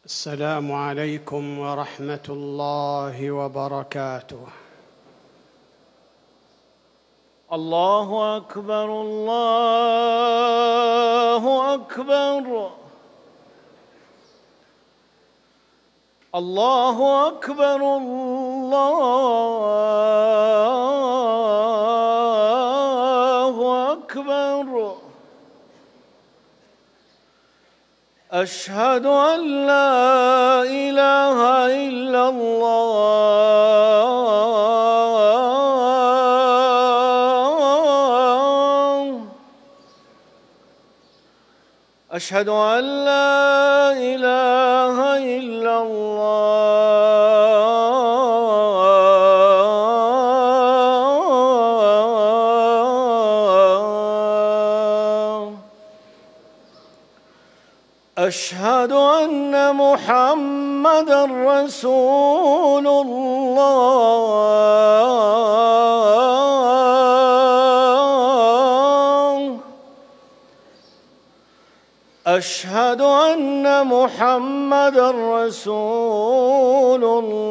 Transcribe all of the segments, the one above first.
السلام عليكم ورحمة الله وبركاته. الله أكبر الله أكبر الله أكبر الله أكبر. أشهد أن لا إله إلا الله. أشهد أن لا إله إلا الله. أشهد أن محمدًا رسول الله. أشهد أن محمدًا رسول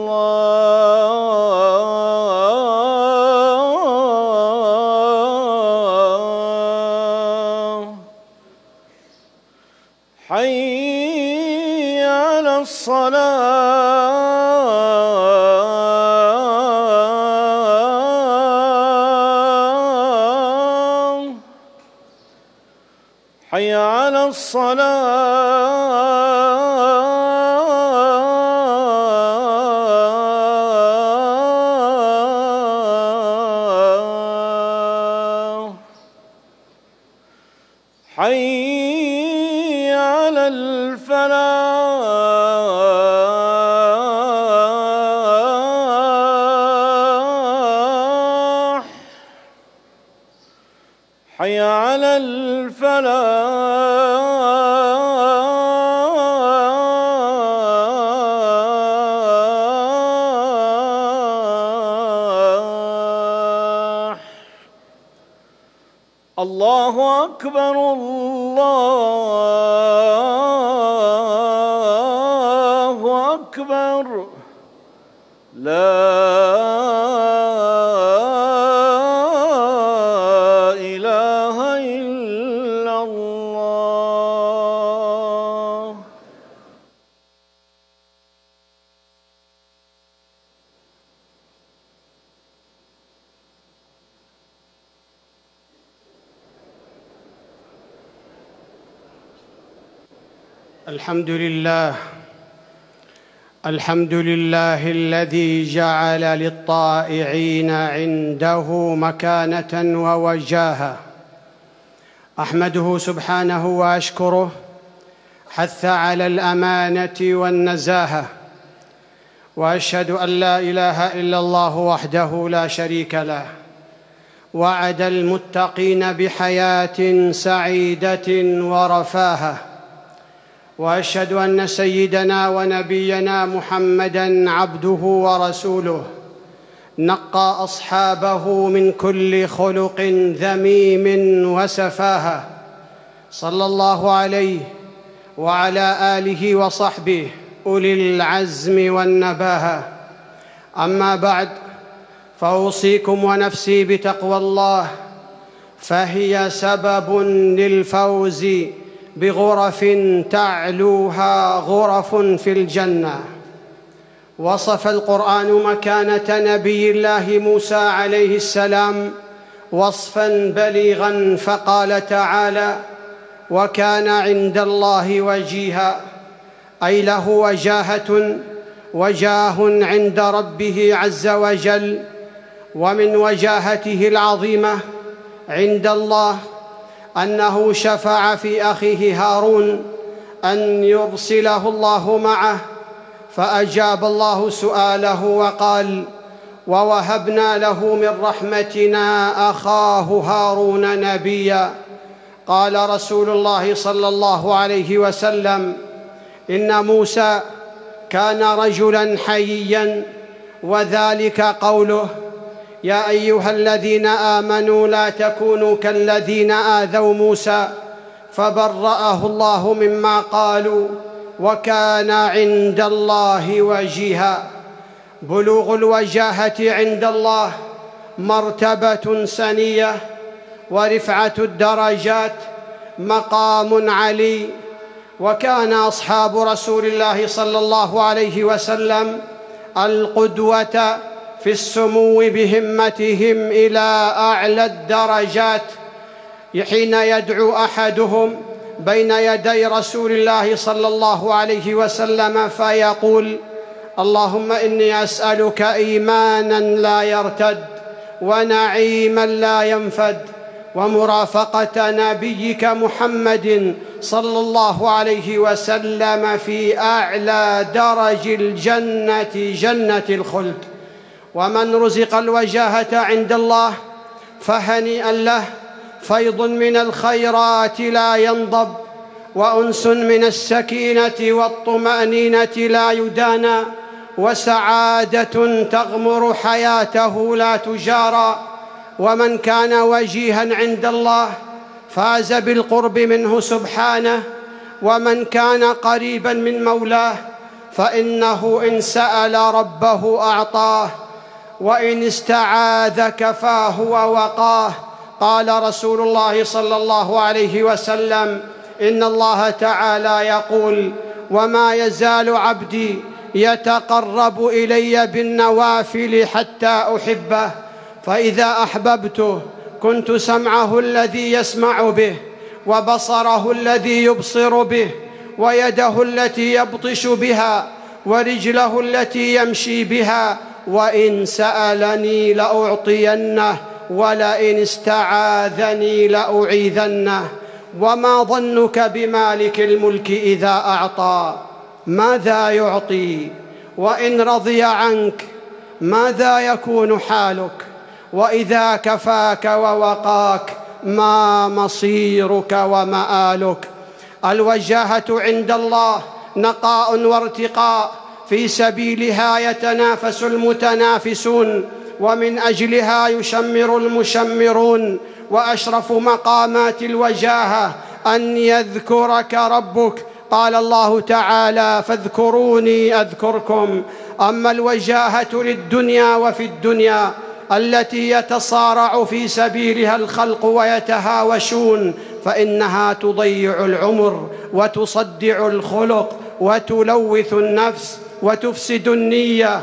الله. حي على الصلاة. حي على الصلاة. حي على الفلاح. حي على الفلاح. الله أكبر الله أكبر. لا إله إلا الله. الحمد لله الذي جعل للطائعين عنده مكانة ووجاهة. أحمده سبحانه وأشكره، حث على الأمانة والنزاهة، وأشهد أن لا إله إلا الله وحده لا شريك له، وعد المتقين بحياة سعيدة ورفاهة. وأشهد أن سيدنا ونبينا محمدًا عبده ورسوله، نقى أصحابه من كل خلق ذميم وسفاهة، صلى الله عليه وعلى آله وصحبه أولي العزم والنباهة. أما بعد، فأوصيكم ونفسي بتقوى الله، فهي سبب للفوز بغرف تعلوها غرف في الجنة. وصف القرآن مكانة نبي الله موسى عليه السلام وصفاً بليغاً، فقال تعالى: وكان عند الله وجيها، أي له وجاه عند ربه عز وجل. ومن وجاهته العظيمة عند الله أنه شفع في أخيه هارون أن يرسله الله معه، فأجاب الله سؤاله وقال: ووهبنا له من رحمتنا أخاه هارون نبيا. قال رسول الله صلى الله عليه وسلم: إن موسى كان رجلاً حيياً، وذلك قوله: يا أيها الذين آمنوا لا تكونوا كالذين آذوا موسى فبرأه الله مما قالوا وكان عند الله وجيها. بلوغ الوجاهة عند الله مرتبة سنية ورفعة الدرجات مقام علي. وكان أصحاب رسول الله صلى الله عليه وسلم القدوة في السمو بهمتهم إلى أعلى الدرجات، حين يدعو أحدهم بين يدي رسول الله صلى الله عليه وسلم فيقول: اللهم إني أسألك إيمانا لا يرتد ونعيما لا ينفد ومرافقة نبيك محمد صلى الله عليه وسلم في أعلى درج الجنة، جنة الخلد. ومن رزق الوجاهة عند الله فهنيئا له، فيض من الخيرات لا ينضب، وأنس من السكينة والطمأنينة لا يدانى، وسعادة تغمر حياته لا تجارى. ومن كان وجيها عند الله فاز بالقرب منه سبحانه، ومن كان قريبا من مولاه فإنه إن سأل ربه أعطاه، وإن استعاذ كفاه ووقاه. قال رسول الله صلى الله عليه وسلم: إن الله تعالى يقول: وما يزال عبدي يتقرب إلي بالنوافل حتى أحبه، فإذا أحببته كنت سمعه الذي يسمع به، وبصره الذي يبصر به، ويده التي يبطش بها، ورجله التي يمشي بها، وإن سألني لأعطينه، ولئن استعاذني لأعيذنه. وما ظنك بمالك الملك إذا أعطى ماذا يعطي؟ وإن رضي عنك ماذا يكون حالك؟ وإذا كفاك ووقاك ما مصيرك ومآلك؟ الوجاهة عند الله نقاء وارتقاء، في سبيلها يتنافس المتنافسون، ومن أجلها يشمر المشمرون. وأشرف مقامات الوجاهة أن يذكرك ربك. قال الله تعالى: فاذكروني أذكركم. أما الوجاهة للدنيا وفي الدنيا التي يتصارع في سبيلها الخلق ويتهاوشون، فإنها تضيع العمر وتصدع الخلق وتلوث النفس وتفسد النية،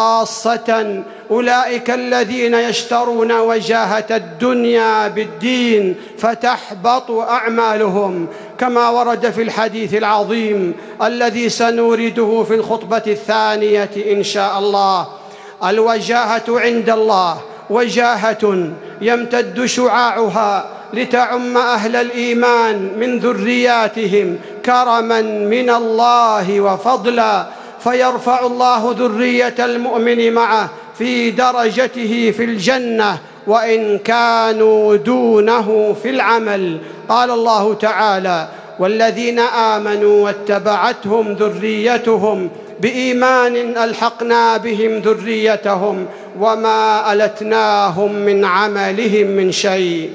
خاصة أولئك الذين يشترون وجاهة الدنيا بالدين فتحبط أعمالهم، كما ورد في الحديث العظيم الذي سنورده في الخطبة الثانية إن شاء الله. الوجاهة عند الله وجاهة يمتد شعاعها لتعم أهل الإيمان من ذرياتهم كرما من الله وفضلا، فيرفع الله ذرية المؤمن معه في درجته في الجنة وإن كانوا دونه في العمل. قال الله تعالى: والذين آمنوا واتبعتهم ذريتهم بإيمان ألحقنا بهم ذريتهم وما ألتناهم من عملهم من شيء.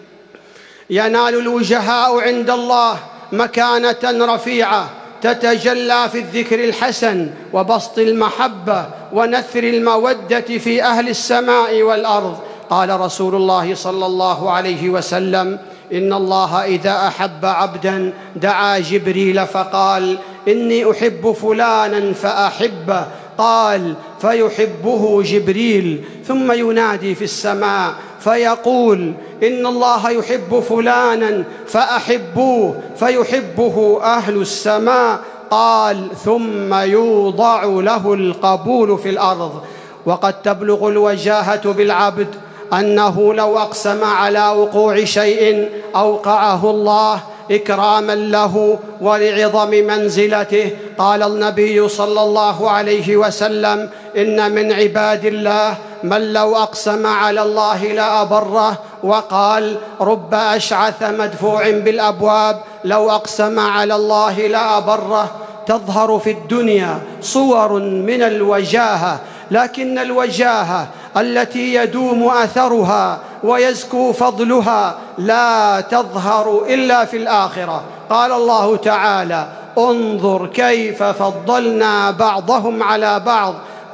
ينال الوجهاء عند الله مكانة رفيعة تتجلى في الذكر الحسن وبسط المحبة ونثر المودة في أهل السماء والأرض. قال رسول الله صلى الله عليه وسلم: إن الله إذا أحب عبدا دعا جبريل فقال: إني أحب فلانا فأحبه، قال: فيحبه جبريل، ثم ينادي في السماء فيقول: إن الله يحب فلانا فأحبوه، فيحبه أهل السماء، قال: ثم يوضع له القبول في الأرض. وقد تبلغ الوجاهة بالعبد أنه لو أقسم على وقوع شيء أوقعه الله إكراما له ولعظم منزلته. قال النبي صلى الله عليه وسلم: إن من عباد الله من لو أقسم على الله لأبره. وقال: رب أشعث مدفوع بالأبواب لو أقسم على الله لأبره. تظهر في الدنيا صور من الوجاهة، لكن الوجاهة التي يدوم أثرها ويزكو فضلها لا تظهر إلا في الآخرة. قال الله تعالى: انظر كيف فضلنا بعضهم على بعض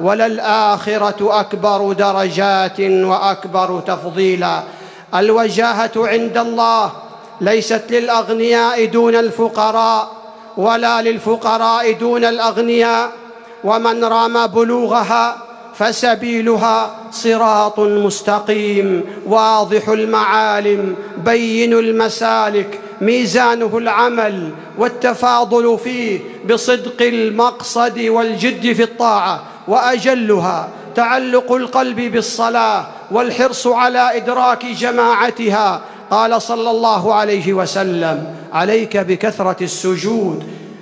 وللآخرة أكبر درجات وأكبر تفضيلا. الوجاهة عند الله ليست للأغنياء دون الفقراء ولا للفقراء دون الأغنياء، ومن رام بلوغها فسبيلها صراط مستقيم واضح المعالم بين المسالك، ميزانه العمل والتفاضل فيه بصدق المقصد والجد في الطاعة، وأجلها تعلق القلب بالصلاة والحرص على إدراك جماعتها. قال صلى الله عليه وسلم: عليك بكثرة السجود،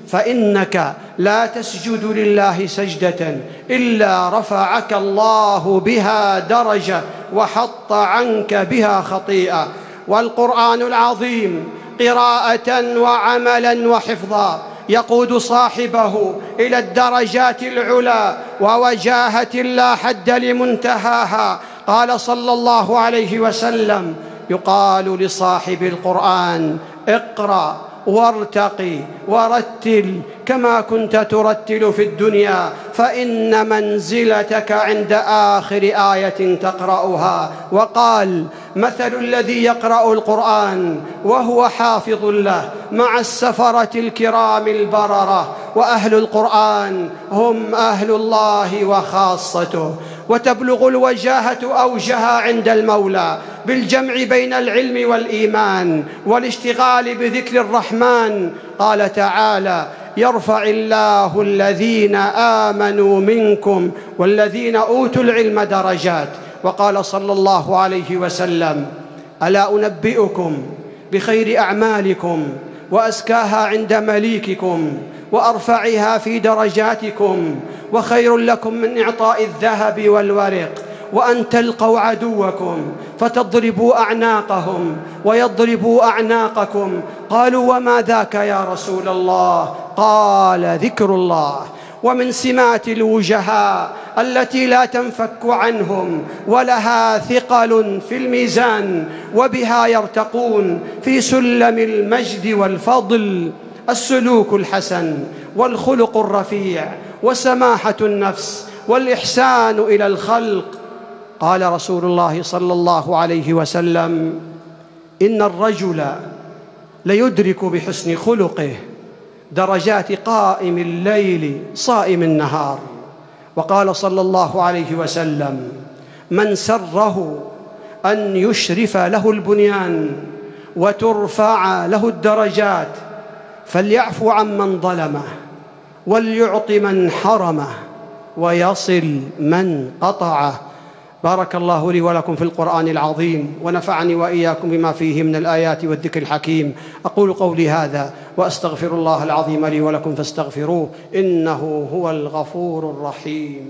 فإنك لا تسجد لله سجدة إلا رفعك الله بها درجة وحط عنك بها خطيئة. والقرآن العظيم قراءة وعملا وحفظا يقود صاحبه إلى الدرجات العلى ووجاهة لا حد لمنتهاها. قال صلى الله عليه وسلم: يقال لصاحب القرآن: اقرأ وارتقي ورتل كما كنت ترتل في الدنيا، فإن منزلتك عند آخر آية تقرأها. وقال: مثل الذي يقرأ القرآن وهو حافظ له مع السفرة الكرام البررة، وأهل القرآن هم أهل الله وخاصته. وتبلغ الوجاهة أوجها عند المولى بالجمع بين العلم والإيمان والاشتغال بذكر الرحمن. قال تعالى: يرفع الله الذين آمنوا منكم والذين أوتوا العلم درجات. وقال صلى الله عليه وسلم: ألا أنبئكم بخير أعمالكم وأزكاها عند مليككم وأرفعها في درجاتكم، وخير لكم من إعطاء الذهب والورق، وأن تلقوا عدوكم فتضربوا أعناقهم ويضربوا أعناقكم. قالوا: وما ذاك يا رسول الله؟ قال: ذكر الله. ومن سمات الوجهاء التي لا تنفك عنهم ولها ثقل في الميزان وبها يرتقون في سلم المجد والفضل السلوك الحسن والخلق الرفيع وسماحة النفس والإحسان إلى الخلق. قال رسول الله صلى الله عليه وسلم: إن الرجل ليدرك بحسن خلقه درجات قائم الليل صائم النهار. وقال صلى الله عليه وسلم: من سره أن يشرف له البنيان وترفع له الدرجات فليعفو عمن ظلمه وليعط من حرمه ويصل من قطعه. بارك الله لي ولكم في القرآن العظيم، ونفعني وإياكم بما فيه من الآيات والذكر الحكيم. أقول قولي هذا وأستغفر الله العظيم لي ولكم فاستغفروه، إنه هو الغفور الرحيم.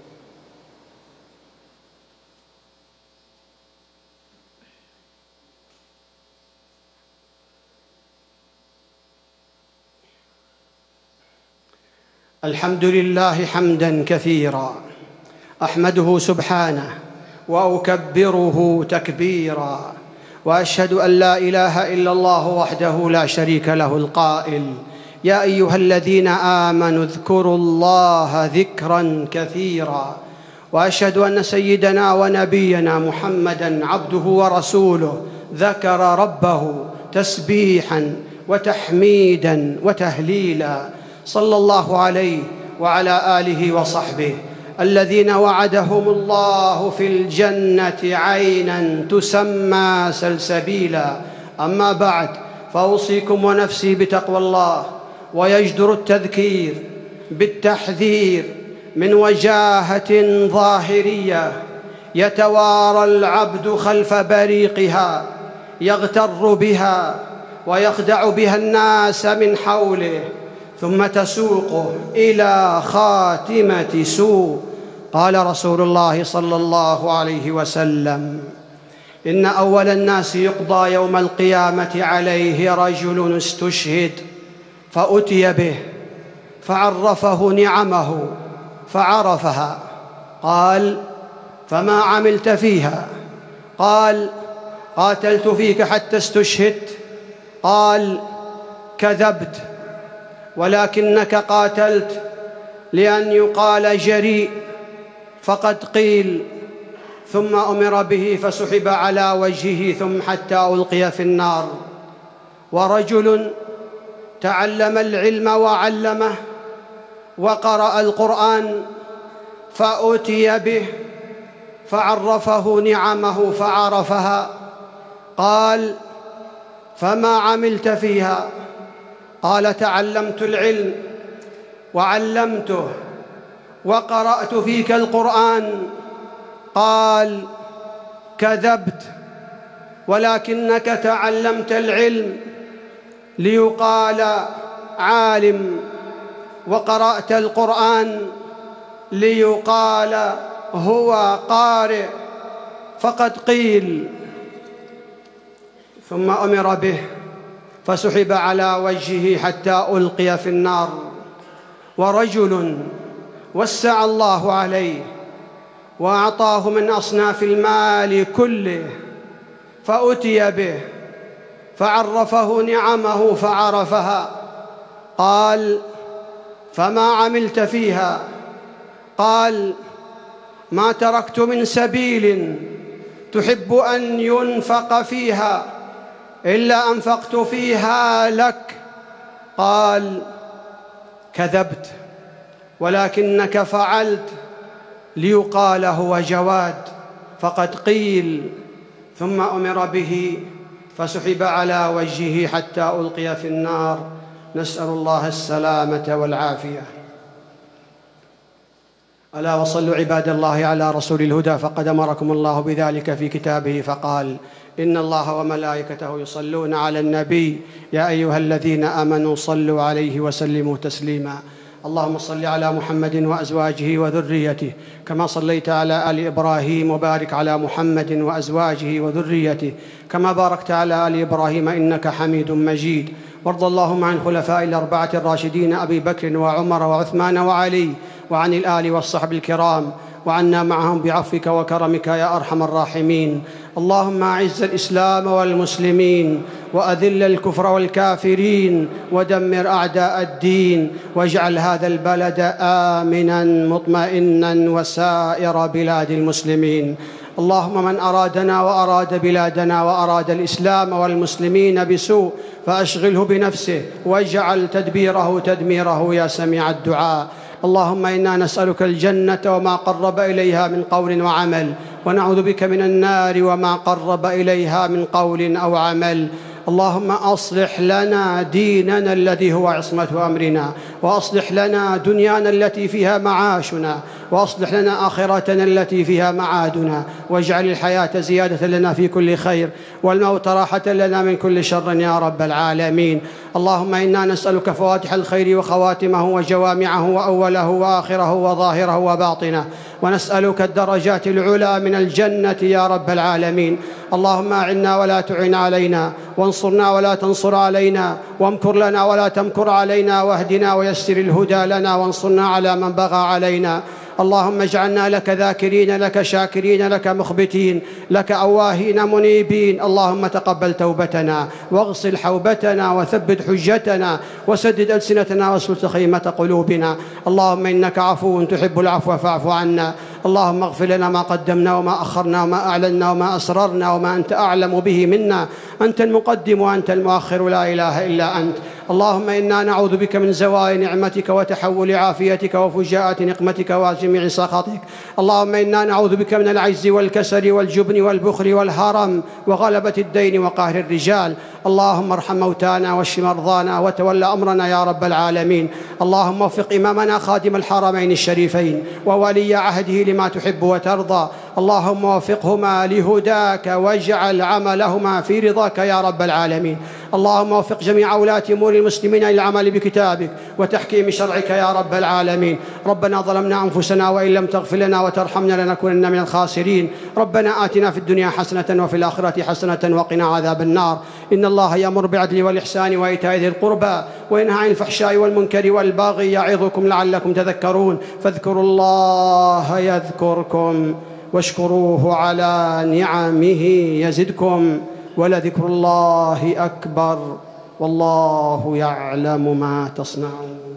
الحمد لله حمداً كثيراً أحمده سبحانه وأكبره تكبيرا، وأشهد أن لا إله إلا الله وحده لا شريك له القائل: يا أيها الذين آمنوا اذكروا الله ذكرا كثيرا. وأشهد أن سيدنا ونبينا محمدا عبده ورسوله ذكر ربه تسبيحا وتحميدا وتهليلا، صلى الله عليه وعلى آله وصحبه الذين وعدهم الله في الجنة عينا تسمى سلسبيلا. أما بعد، فأوصيكم ونفسي بتقوى الله، ويجدر التذكير بالتحذير من وجاهة ظاهرية يتوارى العبد خلف بريقها، يغتر بها ويخدع بها الناس من حوله، ثم تسوقه إلى خاتمة سوء. قال رسول الله صلى الله عليه وسلم: إن أول الناس يقضى يوم القيامة عليه رجل استشهد فأتي به فعرفه نعمه فعرفها، قال: فما عملت فيها؟ قال: قاتلت فيك حتى استشهدت. قال: كذبت. ولكنك قاتلت لأن يقال جريء، فقد قيل. ثم أمر به فسحب على وجهه ثم حتى ألقي في النار. ورجل تعلم العلم وعلمه وقرأ القرآن فأتي به فعرفه نعمه فعرفها، قال: فما عملت فيها؟ قال: تعلمت العلم وعلمته وقرأت فيك القرآن. قال: كذبت، ولكنك تعلمت العلم ليقال عالم، وقرأت القرآن ليقال هو قارئ، فقد قيل. ثم أمر به فسحب على وجهه حتى ألقي في النار. ورجل وسع الله عليه وأعطاه من أصناف المال كله، فأتي به فعرفه نعمه فعرفها، قال: فما عملت فيها؟ قال: ما تركت من سبيل تحب أن ينفق فيها إلا أنفقت فيها لك. قال: كذبت، ولكنك فعلت ليقال هو جواد، فقد قيل. ثم أمر به فسحب على وجهه حتى ألقي في النار. نسأل الله السلامة والعافية. ألا وصلوا عباد الله على رسول الهدى، فقد أمركم الله بذلك في كتابه فقال: إن الله وملائكته يصلون على النبي يا أيها الذين آمنوا صلوا عليه وسلموا تسليما. اللهم صل على محمد وأزواجه وذريته كما صليت على آل إبراهيم، وبارك على محمد وأزواجه وذريته كما باركت على آل إبراهيم إنك حميد مجيد. وارض اللهم عن خلفاء الأربعة الراشدين أبي بكر وعمر وعثمان وعلي، وعن الآل والصحب الكرام، وعنا معهم بعفوك وكرمك يا أرحم الراحمين. اللهم أعز الإسلام والمسلمين، وأذل الكفر والكافرين، ودمر أعداء الدين، واجعل هذا البلد آمناً مطمئناً وسائر بلاد المسلمين. اللهم من أرادنا وأراد بلادنا وأراد الإسلام والمسلمين بسوء فأشغله بنفسه، واجعل تدبيره تدميره يا سميع الدعاء. اللهم إنا نسألك الجنة وما قرب إليها من قول وعمل، ونعوذ بك من النار وما قرب إليها من قول أو عمل. اللهم أصلح لنا ديننا الذي هو عصمة أمرنا، وأصلح لنا دنيانا التي فيها معاشنا، وأصلح لنا آخرتنا التي فيها معادنا، واجعل الحياة زيادة لنا في كل خير، والموت راحة لنا من كل شر يا رب العالمين. اللهم إنا نسألك فواتح الخير وخواتمه وجوامعه وأوله وآخره وظاهره وباطنه، ونسألك الدرجات العلى من الجنة يا رب العالمين. اللهم أعنا ولا تعن علينا، وانصرنا ولا تنصر علينا، وامكر لنا ولا تمكر علينا، واهدنا ويسر الهدى لنا، وانصرنا على من بغى علينا. اللهم اجعلنا لك ذاكرين، لك شاكرين، لك مخبتين، لك أواهين منيبين. اللهم تقبل توبتنا، واغسل حوبتنا، وثبت حجتنا، وسدد ألسنتنا، واسلل خيمة قلوبنا. اللهم إنك عفو تحب العفو فاعف عنا. اللهم اغفر لنا ما قدمنا وما أخرنا وما أعلنا وما أسررنا وما أنت أعلم به منا. أنت المقدم وأنت المؤخر، لا إله إلا أنت. اللهم إنا نعوذ بك من زوال نعمتك وتحول عافيتك وفجاءة نقمتك وجميع سخطك. اللهم إنا نعوذ بك من العجز والكسل والجبن والبخل والهرم وغلبة الدين وقهر الرجال. اللهم ارحم موتانا واشف مرضانا وتولى أمرنا يا رب العالمين. اللهم وفق إمامنا خادم الحرمين الشريفين وولي عهده لما تحب وترضى. اللهم وفقهما لهداك، واجعل عملهما في رضاك يا رب العالمين. اللهم وفق جميع ولاة أمور المسلمين للعمل بكتابك وتحكيم شرعك يا رب العالمين. ربنا ظلمنا أنفسنا وإن لم تغفر لنا وترحمنا لنكونن من الخاسرين. ربنا آتنا في الدنيا حسنة وفي الآخرة حسنة وقنا عذاب النار. إن الله يأمر بالعدل والإحسان وإيتاء ذي القربى وينهى عن الفحشاء والمنكر والبغي يعظكم لعلكم تذكرون. فاذكروا الله يذكركم واشكروه على نعمه يزدكم، ولذكر الله أكبر والله يعلم ما تصنعون.